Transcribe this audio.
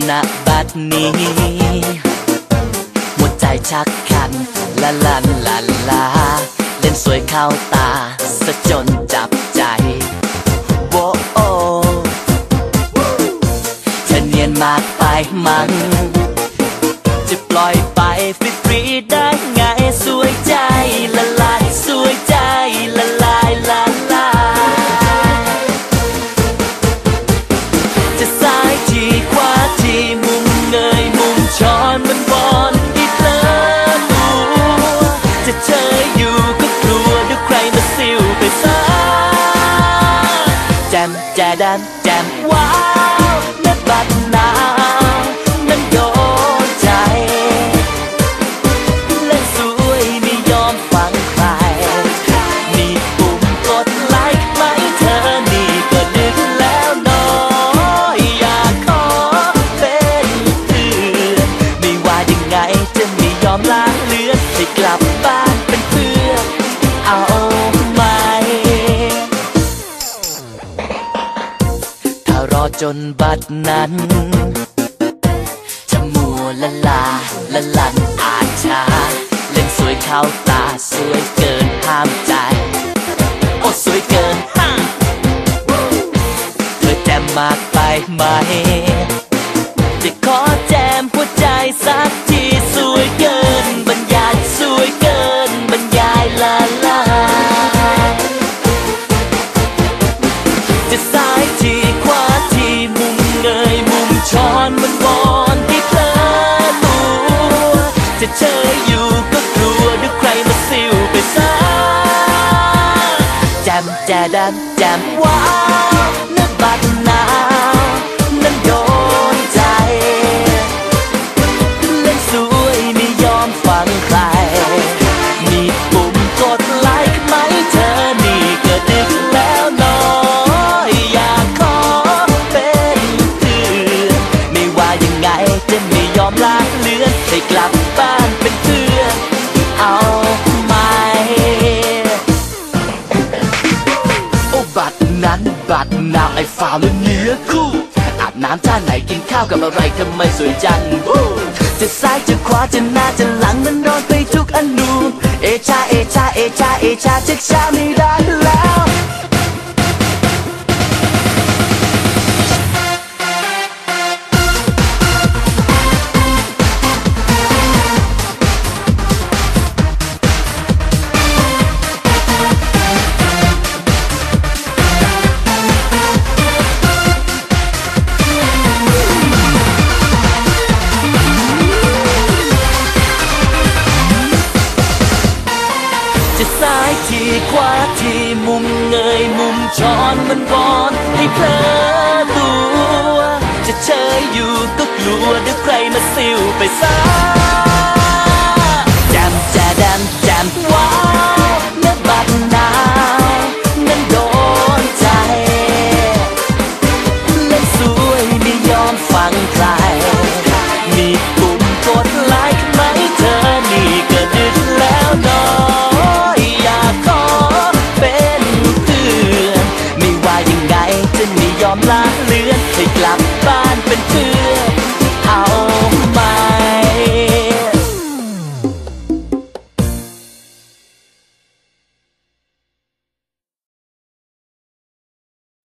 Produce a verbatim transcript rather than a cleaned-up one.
ณบัดนี้หัวใจชักคันละลันละลาเล่นสวยเข้าตาซะจนจับใจโว้โอเธอเนียนมากไปมั้งจะปล่อยไปฟรีๆได้ไงสวยใจละลายสวยใจละลายละลายจะซ้ายทีขวาทีมุมเงยมุมช้อนมันบอนที่เพลอตัวจะเชยอยู่ก็กลัวเดี๋ยวใครมาซิวไปซะแจมแจดันแจมว้าวนับบัดนาวนั้นโดนใจเล่นสวยไม่ยอมฟังใครมีปุ่มกดไลค์ไหมเธอนี่ก็ดึกแล้วน้อยอยากขอเป็นเพื่อนไม่ว่ายังไงจะไม่ยอมล้างเลือนให้กลับบ้านเป็นเพื่อนเอาไหมถ้ารอจนบัดนั้นจะมัวละลาละลันอาจช้าเล่นสวยเข้าตาสวยเกินห้ามใจโอ้สวยเกินห้ามเธอแจมมากไปไหมจะขอแจมหัวใจสักทีสวยเกินบรรยายสวยเกินบรรยายละลายจะซ้ายทีขวาทีมุมเงยมุมช้อนมันวอนที่เพลอตัวจะเชยอยู่ก็กลัวเดี๋ยวใครมาซิวไปซะแจมแจดันแจมว้าวนับบัดนาวนั้นโดนใจเล่นสวยไม่ยอมฟังใครมีปุ่มกดไลค์ไหมเธอนี่ก็ดึกแล้วน้อยอยากขอเป็นเพื่อนไม่ว่ายังไงจะไม่ยอมลาเลือนให้กลับบ้านเป็นเพื่อนเอาไหมโอ้บัดนั้นบัดนาวไอ้ฝ่าแล้วเนื้อคู่อาบน้ำท่าไหนกินข้าวกับอะไรทำไมสวยจังจะซ้ายจะขวาจะหน้าจะหลังมันร้อนไปทุกอนูเอชาเอชาเอชาเอชาจะช้าไม่ได้แล้วจะซ้ายทีขวาทีมุมเงยมุมช้อนมันบอนให้เพลอตัวจะเชยอยู่ก็กลัวเดี๋ยวใครมาซิวไปซะแจมแจดันแจมว้าวนับบัดนาวนั้นโดนใจเล่นสวยไม่ยอมฟังใครมีปุ่มกดไลค์ไหมเธอนี่ก็ดึกแล้วน้อยอยากขอเป็นเพื่อนไม่ว่ายังไงจะไม่ยอมลาเลือนให้กลับบ้านเป็นเพื่อน